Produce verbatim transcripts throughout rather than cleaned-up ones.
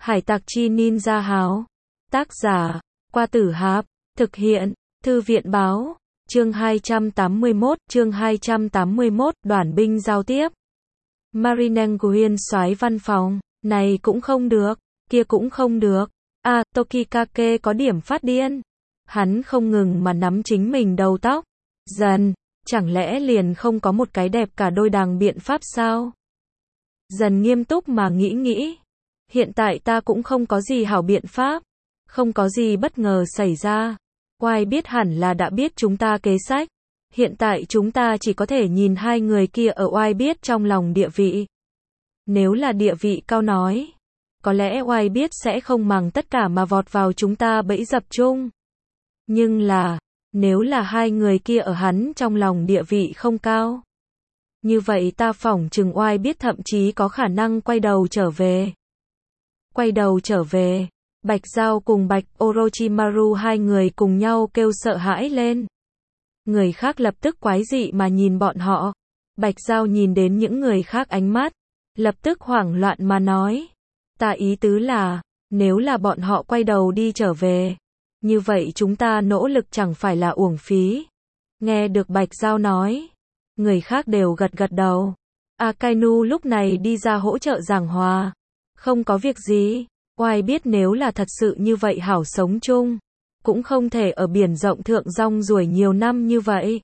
Hải tặc chi ninja háo. Tác giả, Qua Tử Hạp. Thực hiện, Thư viện báo. Chương hai trăm tám mươi mốt, chương hai trăm tám mươi mốt, đoàn binh giao tiếp. Marinenguin soái văn phòng, này cũng không được, kia cũng không được. À, Tokikake có điểm phát điên. Hắn không ngừng mà nắm chính mình đầu tóc. Dần, chẳng lẽ liền không có một cái đẹp cả đôi đằng biện pháp sao? Dần nghiêm túc mà nghĩ nghĩ. Hiện tại ta cũng không có gì hảo biện pháp. Không có gì bất ngờ xảy ra. Oai biết hẳn là đã biết chúng ta kế sách. Hiện tại chúng ta chỉ có thể nhìn hai người kia ở oai biết trong lòng địa vị. Nếu là địa vị cao nói, có lẽ oai biết sẽ không màng tất cả mà vọt vào chúng ta bẫy dập chung. Nhưng là, nếu là hai người kia ở hắn trong lòng địa vị không cao, như vậy ta phỏng chừng oai biết thậm chí có khả năng quay đầu trở về. Quay đầu trở về, Bạch Giao cùng Bạch Orochimaru hai người cùng nhau kêu sợ hãi lên. Người khác lập tức quái dị mà nhìn bọn họ. Bạch Giao nhìn đến những người khác ánh mắt, lập tức hoảng loạn mà nói. Ta ý tứ là, nếu là bọn họ quay đầu đi trở về, như vậy chúng ta nỗ lực chẳng phải là uổng phí. Nghe được Bạch Giao nói, người khác đều gật gật đầu. Akainu lúc này đi ra hỗ trợ giảng hòa. Không có việc gì, oai biết nếu là thật sự như vậy hảo sống chung, cũng không thể ở biển rộng thượng rong ruổi nhiều năm như vậy.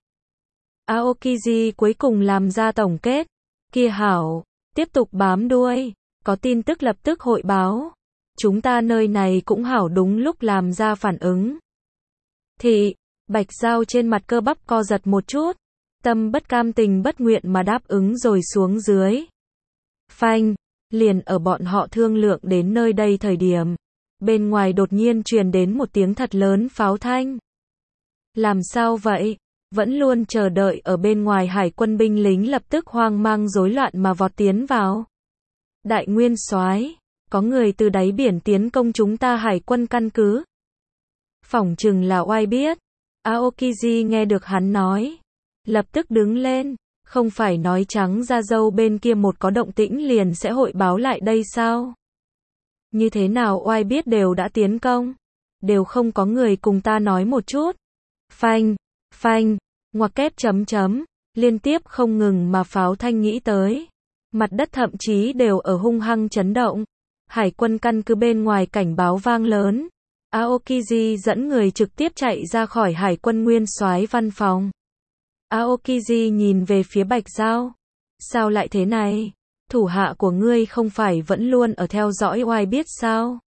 Aokiji cuối cùng làm ra tổng kết. Kia hảo, tiếp tục bám đuôi, có tin tức lập tức hội báo. Chúng ta nơi này cũng hảo đúng lúc làm ra phản ứng. Thị, Bạch Giao trên mặt cơ bắp co giật một chút, tâm bất cam tình bất nguyện mà đáp ứng rồi xuống dưới. Phanh, liền ở bọn họ thương lượng đến nơi đây thời điểm, bên ngoài đột nhiên truyền đến một tiếng thật lớn pháo thanh. Làm sao vậy? Vẫn luôn chờ đợi ở bên ngoài hải quân binh lính lập tức hoang mang rối loạn mà vọt tiến vào. Đại nguyên soái, có người từ đáy biển tiến công chúng ta hải quân căn cứ. Phỏng chừng là oai biết. Aokiji nghe được hắn nói, lập tức đứng lên, không phải nói trắng ra dâu bên kia một có động tĩnh liền sẽ hội báo lại đây sao? Như thế nào oai biết đều đã tiến công, đều không có người cùng ta nói một chút. Phanh, phanh, ngoặc kép chấm chấm, liên tiếp không ngừng mà pháo thanh nghĩ tới. Mặt đất thậm chí đều ở hung hăng chấn động. Hải quân căn cứ bên ngoài cảnh báo vang lớn. Aokiji dẫn người trực tiếp chạy ra khỏi hải quân nguyên soái văn phòng. Aokiji nhìn về phía Bạch Giao. Sao lại thế này? Thủ hạ của ngươi không phải vẫn luôn ở theo dõi oai biết sao?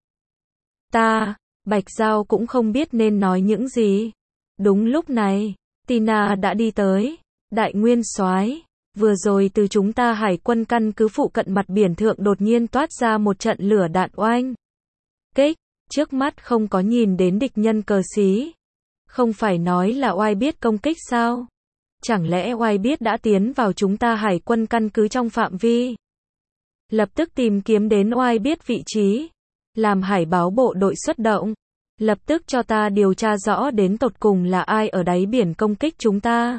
Ta, Bạch Giao cũng không biết nên nói những gì. Đúng lúc này, Tina đã đi tới. Đại nguyên soái, vừa rồi từ chúng ta hải quân căn cứ phụ cận mặt biển thượng đột nhiên toát ra một trận lửa đạn oanh kích, trước mắt không có nhìn đến địch nhân cờ xí. Không phải nói là oai biết công kích sao? Chẳng lẽ oai biết đã tiến vào chúng ta hải quân căn cứ trong phạm vi? Lập tức tìm kiếm đến oai biết vị trí, làm hải báo bộ đội xuất động, lập tức cho ta điều tra rõ đến tột cùng là ai ở đáy biển công kích chúng ta.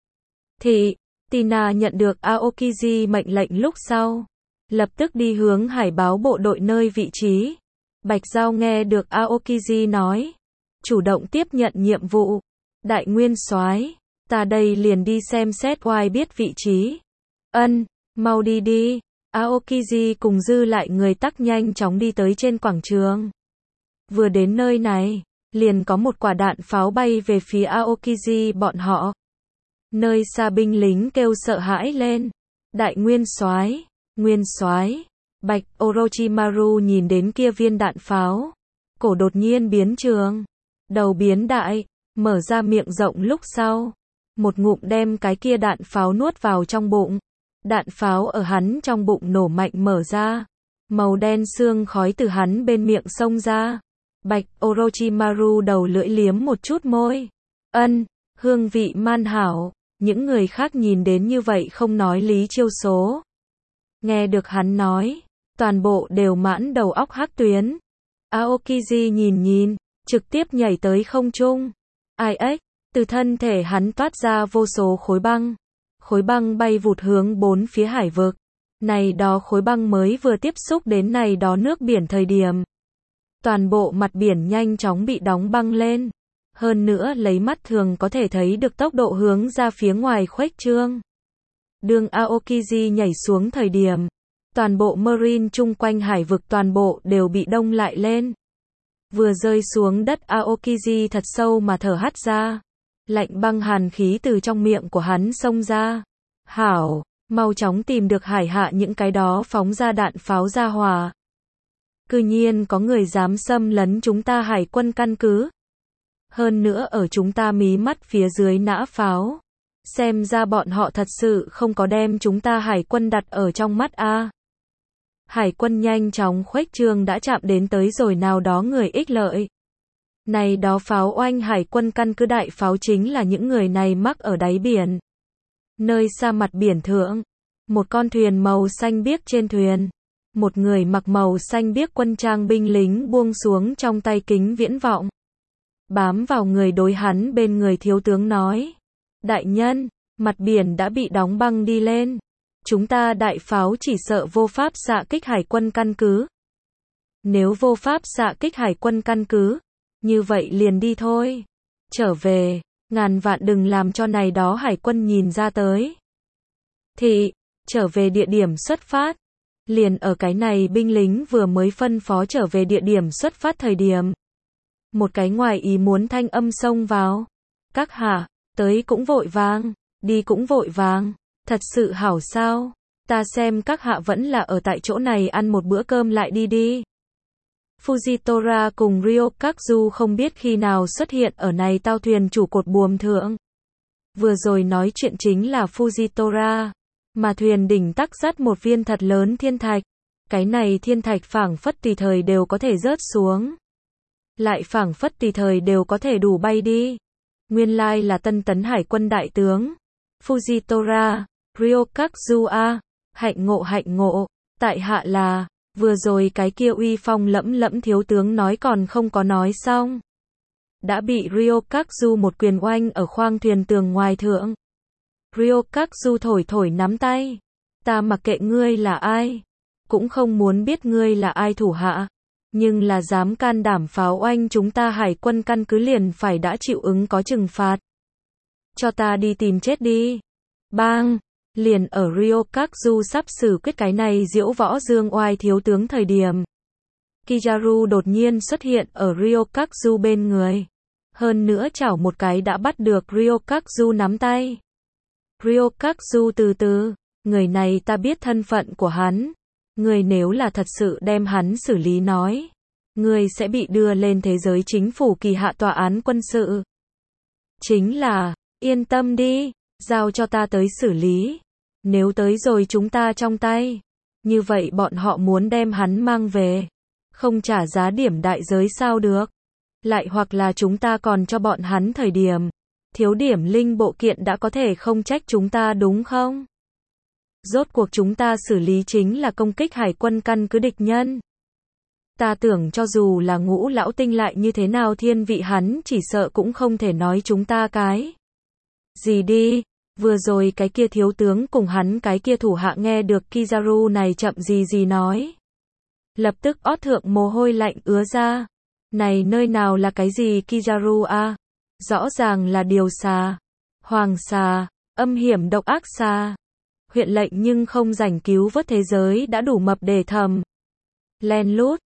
Thị, Tina nhận được Aokiji mệnh lệnh lúc sau, lập tức đi hướng hải báo bộ đội nơi vị trí. Bạch Giao nghe được Aokiji nói, chủ động tiếp nhận nhiệm vụ. Đại nguyên soái, ta đây liền đi xem xét oai biết vị trí. Ân, mau đi đi. Aokiji cùng dư lại người tắc nhanh chóng đi tới trên quảng trường. Vừa đến nơi này, liền có một quả đạn pháo bay về phía Aokiji bọn họ. Nơi xa binh lính kêu sợ hãi lên. Đại nguyên soái, nguyên soái. Bạch Orochimaru nhìn đến kia viên đạn pháo, cổ đột nhiên biến trường, đầu biến đại, mở ra miệng rộng lúc sau, một ngụm đem cái kia đạn pháo nuốt vào trong bụng. Đạn pháo ở hắn trong bụng nổ mạnh mở ra, màu đen xương khói từ hắn bên miệng xông ra. Bạch Orochimaru đầu lưỡi liếm một chút môi. Ân, hương vị man hảo. Những người khác nhìn đến như vậy không nói lý chiêu số. Nghe được hắn nói, toàn bộ đều mãn đầu óc hắc tuyến. Aokiji nhìn nhìn, trực tiếp nhảy tới không trung. Ai ếch, từ thân thể hắn toát ra vô số khối băng. Khối băng bay vụt hướng bốn phía hải vực. Này đó khối băng mới vừa tiếp xúc đến này đó nước biển thời điểm. Toàn bộ mặt biển nhanh chóng bị đóng băng lên. Hơn nữa lấy mắt thường có thể thấy được tốc độ hướng ra phía ngoài khuếch trương. Đường Aokiji nhảy xuống thời điểm. Toàn bộ marine chung quanh hải vực toàn bộ đều bị đông lại lên. Vừa rơi xuống đất Aokiji thật sâu mà thở hắt ra. Lạnh băng hàn khí từ trong miệng của hắn xông ra. Hảo, mau chóng tìm được hải hạ những cái đó phóng ra đạn pháo ra hòa. Cư nhiên có người dám xâm lấn chúng ta hải quân căn cứ. Hơn nữa ở chúng ta mí mắt phía dưới nã pháo. Xem ra bọn họ thật sự không có đem chúng ta hải quân đặt ở trong mắt a. Hải quân nhanh chóng khuếch trương đã chạm đến tới rồi nào đó người ích lợi. Này đó pháo oanh hải quân căn cứ đại pháo chính là những người này mắc ở đáy biển. Nơi xa mặt biển thượng, một con thuyền màu xanh biếc trên thuyền. Một người mặc màu xanh biếc quân trang binh lính buông xuống trong tay kính viễn vọng. Bám vào người đối hắn bên người thiếu tướng nói. Đại nhân, mặt biển đã bị đóng băng đi lên. Chúng ta đại pháo chỉ sợ vô pháp xạ kích hải quân căn cứ. Nếu vô pháp xạ kích hải quân căn cứ, như vậy liền đi thôi. Trở về, ngàn vạn đừng làm cho này đó hải quân nhìn ra tới. Thị, trở về địa điểm xuất phát. Liền ở cái này binh lính vừa mới phân phó trở về địa điểm xuất phát thời điểm. Một cái ngoài ý muốn thanh âm xông vào. Các hạ, tới cũng vội vàng, đi cũng vội vàng. Thật sự hảo sao? Ta xem các hạ vẫn là ở tại chỗ này ăn một bữa cơm lại đi đi. Fujitora cùng Ryokazu không biết khi nào xuất hiện ở này tàu thuyền chủ cột buồm thượng. Vừa rồi nói chuyện chính là Fujitora. Mà thuyền đỉnh tắc dắt một viên thật lớn thiên thạch. Cái này thiên thạch phảng phất tùy thời đều có thể rớt xuống. Lại phảng phất tùy thời đều có thể đủ bay đi. Nguyên lai là Tân Tấn Hải quân đại tướng. Fujitora, Ryokazu a, hạnh ngộ hạnh ngộ, tại hạ là, vừa rồi cái kia uy phong lẫm lẫm thiếu tướng nói còn không có nói xong. Đã bị Ryokazu một quyền oanh ở khoang thuyền tường ngoài thượng. Ryokazu thổi thổi nắm tay. Ta mặc kệ ngươi là ai. Cũng không muốn biết ngươi là ai thủ hạ. Nhưng là dám can đảm pháo oanh chúng ta hải quân căn cứ liền phải đã chịu ứng có trừng phạt. Cho ta đi tìm chết đi. Bang! Liền ở Ryokazu sắp xử quyết cái này diễu võ dương oai thiếu tướng thời điểm. Kizaru đột nhiên xuất hiện ở Ryokazu bên người. Hơn nữa chảo một cái đã bắt được Ryokazu nắm tay. Ryokazu từ từ, người này ta biết thân phận của hắn. Người nếu là thật sự đem hắn xử lý nói. Người sẽ bị đưa lên thế giới chính phủ kỳ hạ tòa án quân sự. Chính là, yên tâm đi, giao cho ta tới xử lý. Nếu tới rồi chúng ta trong tay. Như vậy bọn họ muốn đem hắn mang về. Không trả giá điểm đại giới sao được. Lại hoặc là chúng ta còn cho bọn hắn thời điểm. Thiếu điểm linh bộ kiện đã có thể không trách chúng ta đúng không? Rốt cuộc chúng ta xử lý chính là công kích hải quân căn cứ địch nhân. Ta tưởng cho dù là Ngũ lão tinh lại như thế nào thiên vị hắn chỉ sợ cũng không thể nói chúng ta cái. Gì đi, vừa rồi cái kia thiếu tướng cùng hắn cái kia thủ hạ nghe được Kizaru này chậm gì gì nói. Lập tức ót thượng mồ hôi lạnh ứa ra. Này nơi nào là cái gì Kizaru a? Rõ ràng là điều xà. Hoàng xà, âm hiểm độc ác xà. Huyện lệnh nhưng không rảnh cứu vớt thế giới đã đủ mập để thầm. Len lút,